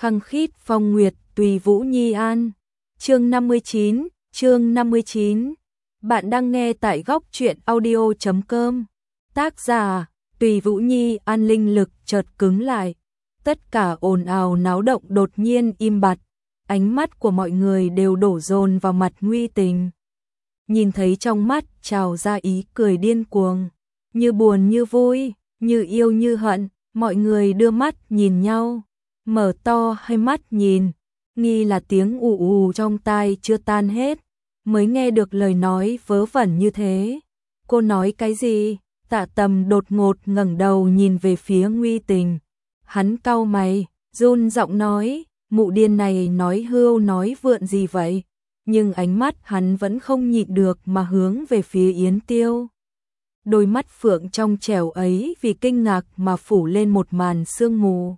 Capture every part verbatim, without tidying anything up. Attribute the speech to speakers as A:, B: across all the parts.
A: khăng khít phong nguyệt tùy Vũ Nhi an. Chương năm mươi chín, chương năm mươi chín. Bạn đang nghe tại góc truyện audio chấm com. Tác giả, Tùy Vũ Nhi an. Linh lực chợt cứng lại. Tất cả ồn ào náo động đột nhiên im bặt. Ánh mắt của mọi người đều đổ dồn vào mặt Nguy Tình. Nhìn thấy trong mắt trào ra ý cười điên cuồng. Như buồn như vui, như yêu như hận, mọi người đưa mắt nhìn nhau. Mở to hai mắt nhìn, nghi là tiếng ù ù trong tai chưa tan hết, mới nghe được lời nói vớ vẩn như thế. Cô nói cái gì? Tạ Tầm đột ngột ngẩng đầu nhìn về phía Nguy Tình. Hắn cau mày, run giọng nói, mụ điên này nói hưu nói vượn gì vậy? Nhưng ánh mắt hắn vẫn không nhịn được mà hướng về phía Yến Tiêu. Đôi mắt phượng trong trẻo ấy vì kinh ngạc mà phủ lên một màn sương mù.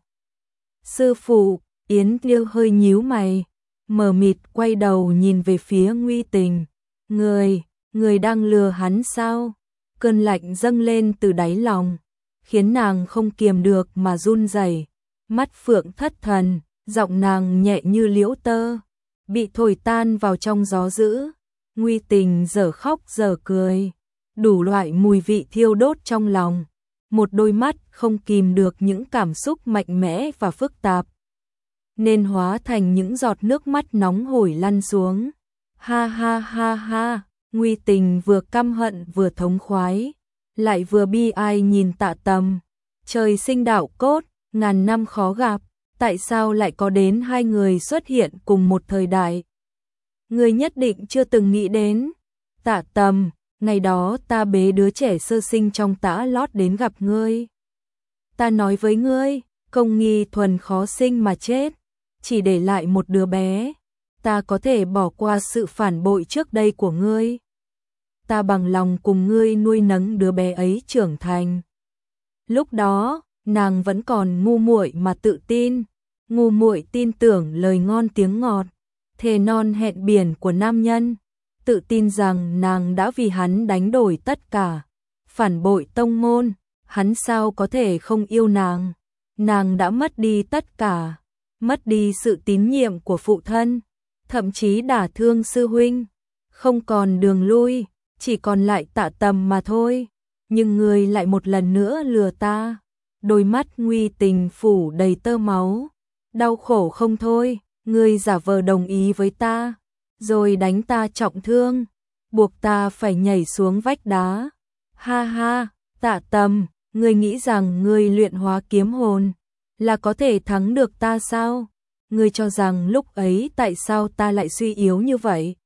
A: Sư phụ, Yến Tiêu hơi nhíu mày, mờ mịt quay đầu nhìn về phía Nguy Tình. Người, người đang lừa hắn sao? Cơn lạnh dâng lên từ đáy lòng, khiến nàng không kiềm được mà run rẩy. Mắt phượng thất thần, giọng nàng nhẹ như liễu tơ, bị thổi tan vào trong gió dữ. Nguy Tình dở khóc dở cười, đủ loại mùi vị thiêu đốt trong lòng. Một đôi mắt không kìm được những cảm xúc mạnh mẽ và phức tạp, nên hóa thành những giọt nước mắt nóng hổi lăn xuống. Ha ha ha ha, Nguy Tình vừa căm hận vừa thống khoái, lại vừa bi ai nhìn Tạ Tầm. Trời sinh đạo cốt, ngàn năm khó gặp, tại sao lại có đến hai người xuất hiện cùng một thời đại? Người nhất định chưa từng nghĩ đến. Tạ Tầm, ngày đó ta bế đứa trẻ sơ sinh trong tã lót đến gặp ngươi. Ta nói với ngươi, Công Nghi Thuần khó sinh mà chết, chỉ để lại một đứa bé. Ta có thể bỏ qua sự phản bội trước đây của ngươi. Ta bằng lòng cùng ngươi nuôi nấng đứa bé ấy trưởng thành. Lúc đó, nàng vẫn còn ngu muội mà tự tin, ngu muội tin tưởng lời ngon tiếng ngọt, thề non hẹn biển của nam nhân, tự tin rằng nàng đã vì hắn đánh đổi tất cả, phản bội tông môn, hắn sao có thể không yêu nàng. Nàng đã mất đi tất cả, mất đi sự tín nhiệm của phụ thân, thậm chí đả thương sư huynh, không còn đường lui, chỉ còn lại Tạ Tầm mà thôi. Nhưng ngươi lại một lần nữa lừa ta. Đôi mắt Nguy Tình phủ đầy tơ máu, đau khổ không thôi. Ngươi giả vờ đồng ý với ta, rồi đánh ta trọng thương, buộc ta phải nhảy xuống vách đá. Ha ha, Tạ Tầm, ngươi nghĩ rằng ngươi luyện hóa kiếm hồn là có thể thắng được ta sao? Ngươi cho rằng lúc ấy tại sao ta lại suy yếu như vậy?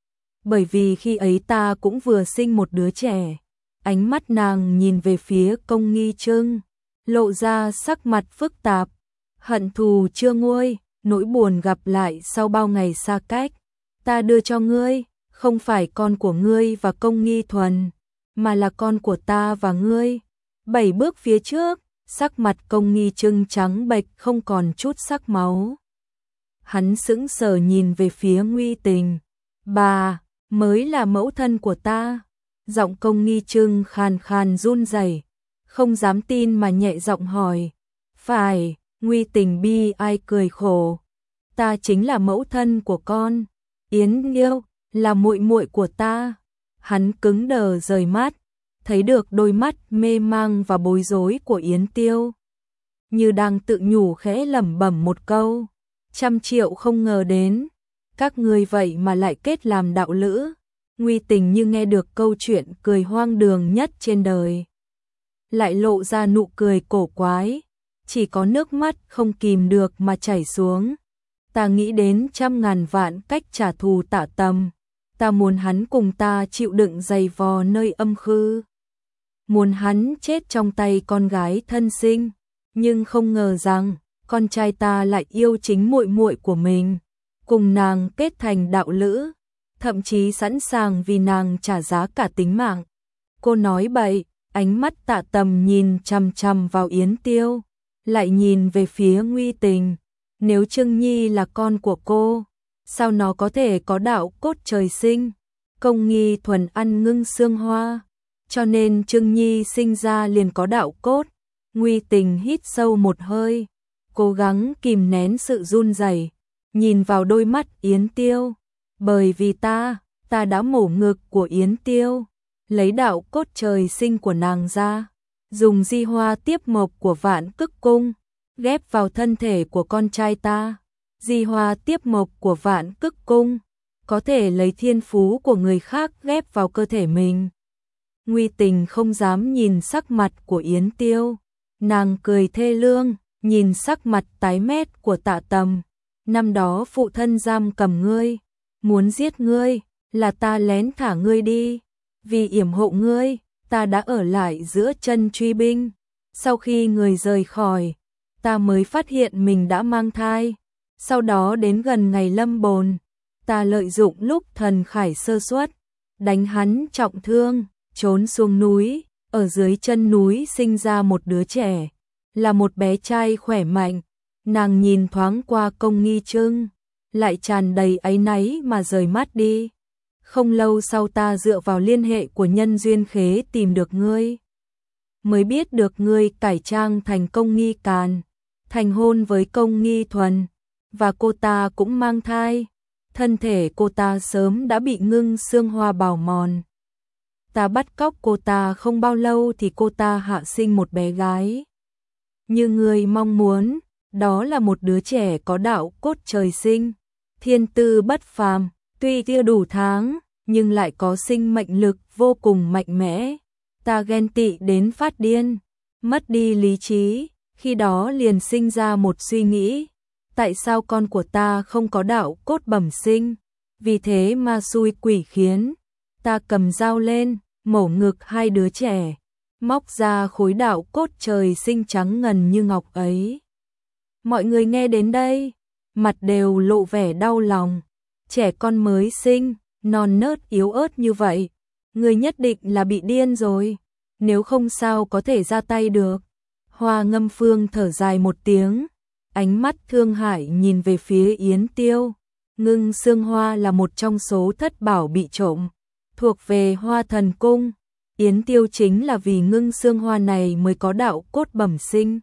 A: Bởi vì khi ấy ta cũng vừa sinh một đứa trẻ. Ánh mắt nàng nhìn về phía Công Nghi Trưng, lộ ra sắc mặt phức tạp. Hận thù chưa nguôi, nỗi buồn gặp lại sau bao ngày xa cách. Ta đưa cho ngươi, không phải con của ngươi và Công Nghi Thuần, mà là con của ta và ngươi. Bảy bước phía trước, sắc mặt Công Nghi Trưng trắng bệch không còn chút sắc máu. Hắn sững sờ nhìn về phía Nguy Tình. Bà, mới là mẫu thân của ta. Giọng Công Nghi Trưng khàn khàn run rẩy, không dám tin mà nhẹ giọng hỏi. Phải, Nguy Tình bi ai cười khổ. Ta chính là mẫu thân của con. Yến Tiêu là muội muội của ta. Hắn cứng đờ rời mắt, thấy được đôi mắt mê mang và bối rối của Yến Tiêu, như đang tự nhủ khẽ lẩm bẩm một câu. Trăm triệu không ngờ đến, các ngươi vậy mà lại kết làm đạo lữ. Nguy Tình như nghe được câu chuyện cười hoang đường nhất trên đời, lại lộ ra nụ cười cổ quái, chỉ có nước mắt không kìm được mà chảy xuống. Ta nghĩ đến trăm ngàn vạn cách trả thù Tạ Tầm. Ta muốn hắn cùng ta chịu đựng dày vò nơi âm khư, muốn hắn chết trong tay con gái thân sinh, nhưng không ngờ rằng con trai ta lại yêu chính muội muội của mình, cùng nàng kết thành đạo lữ, thậm chí sẵn sàng vì nàng trả giá cả tính mạng. Cô nói bậy. Ánh mắt Tạ Tầm nhìn chằm chằm vào Yến Tiêu, lại nhìn về phía Nguy Tình. Nếu Trưng Nhi là con của cô, sao nó có thể có đạo cốt trời sinh? Công Nghi Thuần ăn ngưng xương hoa, cho nên Trưng Nhi sinh ra liền có đạo cốt. Nguy Tình hít sâu một hơi, cố gắng kìm nén sự run rẩy, nhìn vào đôi mắt Yến Tiêu, bởi vì ta, ta đã mổ ngực của Yến Tiêu, lấy đạo cốt trời sinh của nàng ra, dùng di hoa tiếp mộc của Vạn Cức Cung, ghép vào thân thể của con trai ta. Di hoa tiếp mộc của Vạn Cức Cung, có thể lấy thiên phú của người khác ghép vào cơ thể mình. Nguy Tình không dám nhìn sắc mặt của Yến Tiêu, nàng cười thê lương, nhìn sắc mặt tái mét của Tạ Tầm. Năm đó phụ thân giam cầm ngươi, muốn giết ngươi, là ta lén thả ngươi đi, vì yểm hộ ngươi, ta đã ở lại giữa chân truy binh. Sau khi người rời khỏi, ta mới phát hiện mình đã mang thai. Sau đó đến gần ngày lâm bồn, ta lợi dụng lúc thần khải sơ suất, đánh hắn trọng thương, trốn xuống núi, ở dưới chân núi sinh ra một đứa trẻ, là một bé trai khỏe mạnh. Nàng nhìn thoáng qua Công Nghi Trưng, lại tràn đầy áy náy mà rời mắt đi. Không lâu sau ta dựa vào liên hệ của Nhân Duyên Khế tìm được ngươi, mới biết được ngươi cải trang thành Công Nghi Càn, thành hôn với Công Nghi Thuần, và cô ta cũng mang thai. Thân thể cô ta sớm đã bị ngưng xương hoa bào mòn. Ta bắt cóc cô ta không bao lâu thì cô ta hạ sinh một bé gái. Như ngươi mong muốn, đó là một đứa trẻ có đạo cốt trời sinh, thiên tư bất phàm, tuy chưa đủ tháng, nhưng lại có sinh mệnh lực vô cùng mạnh mẽ. Ta ghen tị đến phát điên, mất đi lý trí, khi đó liền sinh ra một suy nghĩ, tại sao con của ta không có đạo cốt bẩm sinh, vì thế mà xui quỷ khiến. Ta cầm dao lên, mổ ngực hai đứa trẻ, móc ra khối đạo cốt trời sinh trắng ngần như ngọc ấy. Mọi người nghe đến đây, mặt đều lộ vẻ đau lòng. Trẻ con mới sinh, non nớt yếu ớt như vậy, người nhất định là bị điên rồi, nếu không sao có thể ra tay được. Hoa Ngâm Phương thở dài một tiếng, ánh mắt thương hại nhìn về phía Yến Tiêu. Ngưng xương hoa là một trong số thất bảo bị trộm, thuộc về Hoa Thần Cung. Yến Tiêu chính là vì ngưng xương hoa này mới có đạo cốt bẩm sinh.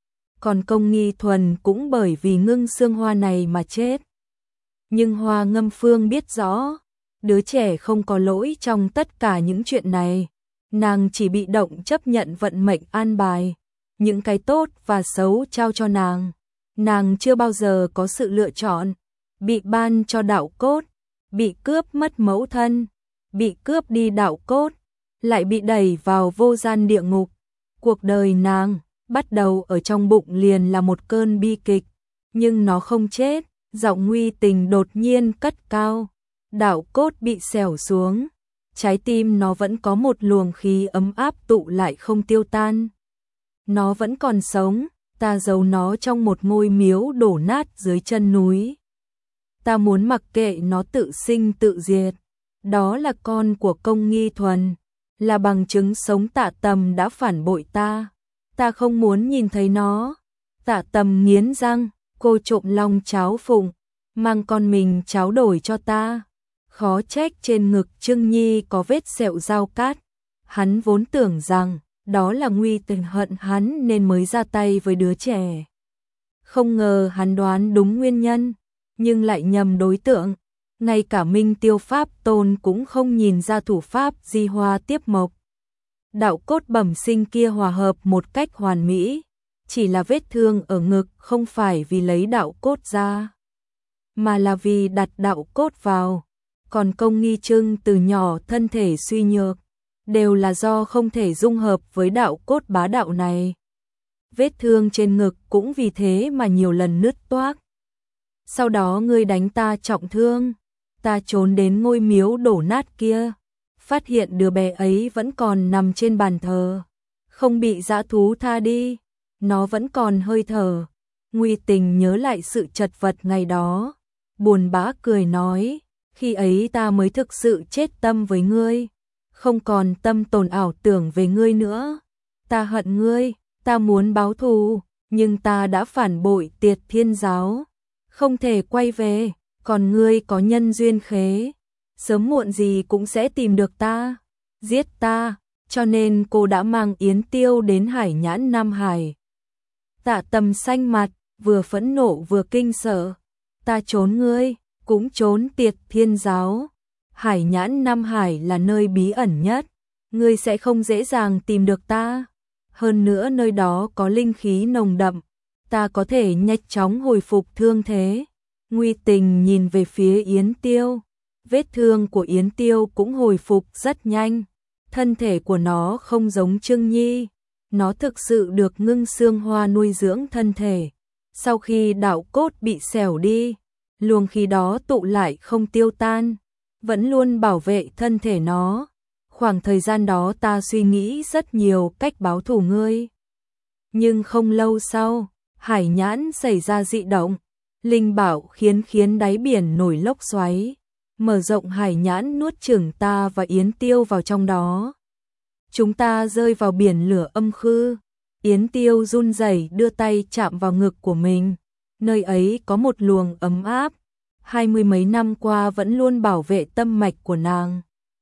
A: Còn Công Nghi Thuần cũng bởi vì ngưng xương hoa này mà chết. Nhưng Hoa Ngâm Phương biết rõ, đứa trẻ không có lỗi trong tất cả những chuyện này. Nàng chỉ bị động chấp nhận vận mệnh an bài, những cái tốt và xấu trao cho nàng. Nàng chưa bao giờ có sự lựa chọn, bị ban cho đạo cốt, bị cướp mất mẫu thân, bị cướp đi đạo cốt, lại bị đẩy vào vô gian địa ngục. Cuộc đời nàng bắt đầu ở trong bụng liền là một cơn bi kịch, nhưng nó không chết. Giọng Nguy Tình đột nhiên cất cao, đạo cốt bị xẻo xuống, trái tim nó vẫn có một luồng khí ấm áp tụ lại không tiêu tan. Nó vẫn còn sống, ta giấu nó trong một ngôi miếu đổ nát dưới chân núi. Ta muốn mặc kệ nó tự sinh tự diệt. Đó là con của Công Nghi Thuần, là bằng chứng sống Tạ Tầm đã phản bội ta. Ta không muốn nhìn thấy nó. Tạ Tầm nghiến răng, cô trộm long cháo phụng, mang con mình cháo đổi cho ta. Khó trách trên ngực Trưng Nhi có vết sẹo dao cát. Hắn vốn tưởng rằng đó là Nguy Tình hận hắn nên mới ra tay với đứa trẻ. Không ngờ hắn đoán đúng nguyên nhân, nhưng lại nhầm đối tượng. Ngay cả Minh Tiêu Pháp Tôn cũng không nhìn ra thủ pháp di hoa tiếp mộc. Đạo cốt bẩm sinh kia hòa hợp một cách hoàn mỹ, chỉ là vết thương ở ngực không phải vì lấy đạo cốt ra, mà là vì đặt đạo cốt vào. Còn Công Nghi Trưng từ nhỏ thân thể suy nhược, đều là do không thể dung hợp với đạo cốt bá đạo này. Vết thương trên ngực cũng vì thế mà nhiều lần nứt toác. Sau đó ngươi đánh ta trọng thương, ta trốn đến ngôi miếu đổ nát kia, phát hiện đứa bé ấy vẫn còn nằm trên bàn thờ, không bị dã thú tha đi, nó vẫn còn hơi thở. Nguy Tình nhớ lại sự chật vật ngày đó, buồn bã cười nói, khi ấy ta mới thực sự chết tâm với ngươi, không còn tâm tồn ảo tưởng về ngươi nữa. Ta hận ngươi, ta muốn báo thù, nhưng ta đã phản bội Tiệt Thiên Giáo, không thể quay về. Còn ngươi có Nhân Duyên Khế, sớm muộn gì cũng sẽ tìm được ta, giết ta, cho nên cô đã mang Yến Tiêu đến Hải Nhãn Nam Hải. Tạ Tầm xanh mặt, vừa phẫn nộ vừa kinh sợ. Ta trốn ngươi, cũng trốn Tiệt Thiên giáo. Hải Nhãn Nam Hải là nơi bí ẩn nhất, ngươi sẽ không dễ dàng tìm được ta. Hơn nữa nơi đó có linh khí nồng đậm, ta có thể nhanh chóng hồi phục thương thế. Nguy Tình nhìn về phía Yến Tiêu, vết thương của Yến Tiêu cũng hồi phục rất nhanh. Thân thể của nó không giống Trương Nhi, nó thực sự được ngưng xương hoa nuôi dưỡng thân thể. Sau khi đạo cốt bị xẻo đi, luồng khí đó tụ lại không tiêu tan, vẫn luôn bảo vệ thân thể nó. Khoảng thời gian đó ta suy nghĩ rất nhiều cách báo thù ngươi. Nhưng không lâu sau, Hải Nhãn xảy ra dị động, linh bảo khiến khiến đáy biển nổi lốc xoáy, mở rộng Hải Nhãn nuốt chửng ta và Yến Tiêu vào trong đó. Chúng ta rơi vào biển lửa âm khư. Yến Tiêu run rẩy đưa tay chạm vào ngực của mình, nơi ấy có một luồng ấm áp, hai mươi mấy năm qua vẫn luôn bảo vệ tâm mạch của nàng.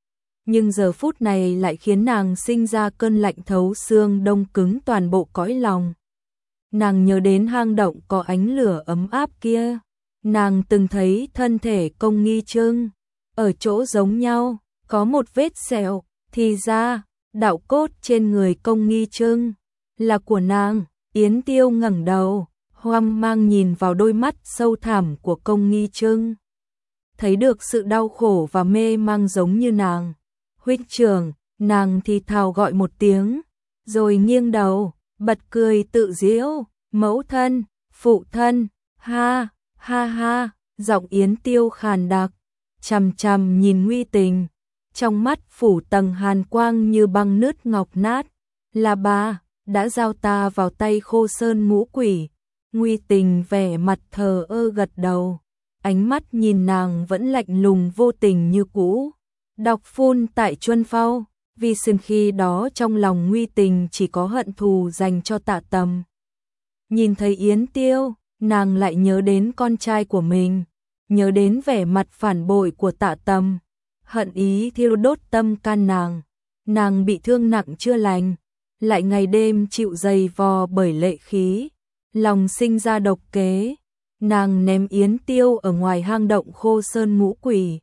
A: Nhưng giờ phút này lại khiến nàng sinh ra cơn lạnh thấu xương, đông cứng toàn bộ cõi lòng. Nàng nhớ đến hang động có ánh lửa ấm áp kia, nàng từng thấy thân thể Công Nghi Trưng, ở chỗ giống nhau, có một vết sẹo, thì ra, đạo cốt trên người Công Nghi Trưng là của nàng. Yến Tiêu ngẩng đầu, hoang mang nhìn vào đôi mắt sâu thẳm của Công Nghi Trưng, thấy được sự đau khổ và mê mang giống như nàng. Huynh trưởng, nàng thì thào gọi một tiếng, rồi nghiêng đầu, bật cười tự giễu, mẫu thân, phụ thân, ha, ha ha, giọng Yến Tiêu khàn đặc, chằm chằm nhìn Nguy Tình, trong mắt phủ tầng hàn quang như băng nứt ngọc nát. Là bà, đã giao ta vào tay Khô Sơn ngũ quỷ. Nguy Tình vẻ mặt thờ ơ gật đầu, ánh mắt nhìn nàng vẫn lạnh lùng vô tình như cũ. Đọc phun tại Chuân Phao, vì sừng khi đó trong lòng Nguy Tình chỉ có hận thù dành cho Tạ Tầm. Nhìn thấy Yến Tiêu, nàng lại nhớ đến con trai của mình, nhớ đến vẻ mặt phản bội của Tạ Tầm, hận ý thiêu đốt tâm can nàng. Nàng bị thương nặng chưa lành, lại ngày đêm chịu dày vò bởi lệ khí, lòng sinh ra độc kế. Nàng ném Yến Tiêu ở ngoài hang động Khô Sơn ngũ quỷ,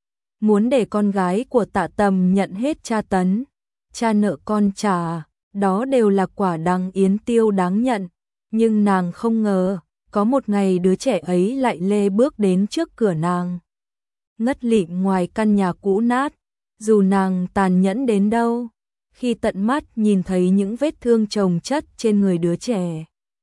A: muốn để con gái của Tạ Tầm nhận hết tra tấn, cha nợ con trả, đó đều là quả đắng Yến Tiêu đáng nhận. Nhưng nàng không ngờ, có một ngày đứa trẻ ấy lại lê bước đến trước cửa nàng, ngất lịm ngoài căn nhà cũ nát. Dù nàng tàn nhẫn đến đâu, khi tận mắt nhìn thấy những vết thương chồng chất trên người đứa trẻ,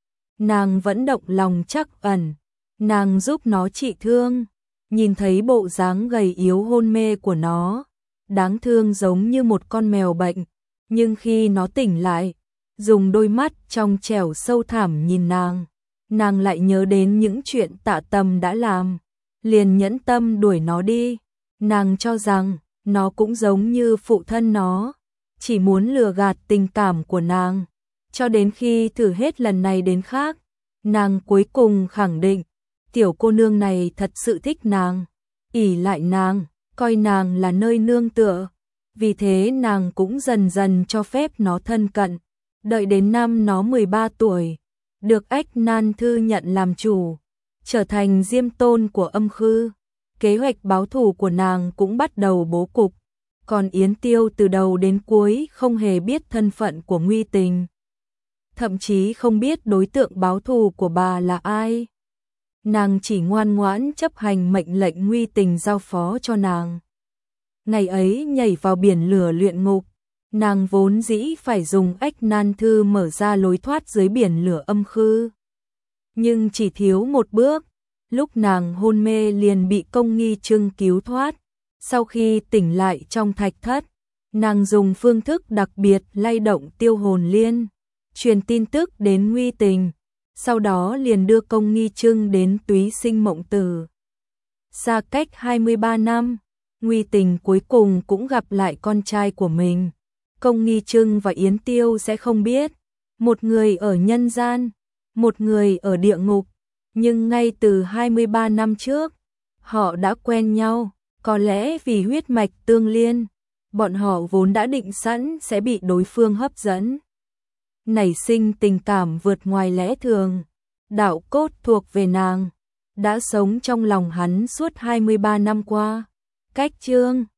A: nàng vẫn động lòng trắc ẩn. Nàng giúp nó trị thương, nhìn thấy bộ dáng gầy yếu hôn mê của nó, đáng thương giống như một con mèo bệnh. Nhưng khi nó tỉnh lại, dùng đôi mắt trong trẻo sâu thẳm nhìn nàng, nàng lại nhớ đến những chuyện Tạ Tầm đã làm, liền nhẫn tâm đuổi nó đi. Nàng cho rằng nó cũng giống như phụ thân nó, chỉ muốn lừa gạt tình cảm của nàng. Cho đến khi thử hết lần này đến khác, nàng cuối cùng khẳng định tiểu cô nương này thật sự thích nàng, ỷ lại nàng, coi nàng là nơi nương tựa. Vì thế nàng cũng dần dần cho phép nó thân cận. Đợi đến năm nó mười ba tuổi, được Ách Nan Thư nhận làm chủ, trở thành diêm tôn của âm khư. Kế hoạch báo thù của nàng cũng bắt đầu bố cục. Còn Yến Tiêu từ đầu đến cuối không hề biết thân phận của Nguy Tình, thậm chí không biết đối tượng báo thù của bà là ai. Nàng chỉ ngoan ngoãn chấp hành mệnh lệnh Nguy Tình giao phó cho nàng. Ngày ấy nhảy vào biển lửa luyện ngục, nàng vốn dĩ phải dùng Ách Nan Thư mở ra lối thoát dưới biển lửa âm khư. Nhưng chỉ thiếu một bước, lúc nàng hôn mê liền bị Công Nghi Trưng cứu thoát. Sau khi tỉnh lại trong thạch thất, nàng dùng phương thức đặc biệt lay động tiêu hồn liên, truyền tin tức đến Nguy Tình, sau đó liền đưa Công Nghi Trưng đến Túy Sinh Mộng Tử. Xa cách hai mươi ba năm, Nguy Tình cuối cùng cũng gặp lại con trai của mình. Công Nghi Trưng và Yến Tiêu sẽ không biết, một người ở nhân gian, một người ở địa ngục, nhưng ngay từ hai mươi ba năm trước, họ đã quen nhau. Có lẽ vì huyết mạch tương liên, bọn họ vốn đã định sẵn sẽ bị đối phương hấp dẫn, nảy sinh tình cảm vượt ngoài lẽ thường. đạo cốt thuộc về nàng, đã sống trong lòng hắn suốt hai mươi ba năm qua. Cách chương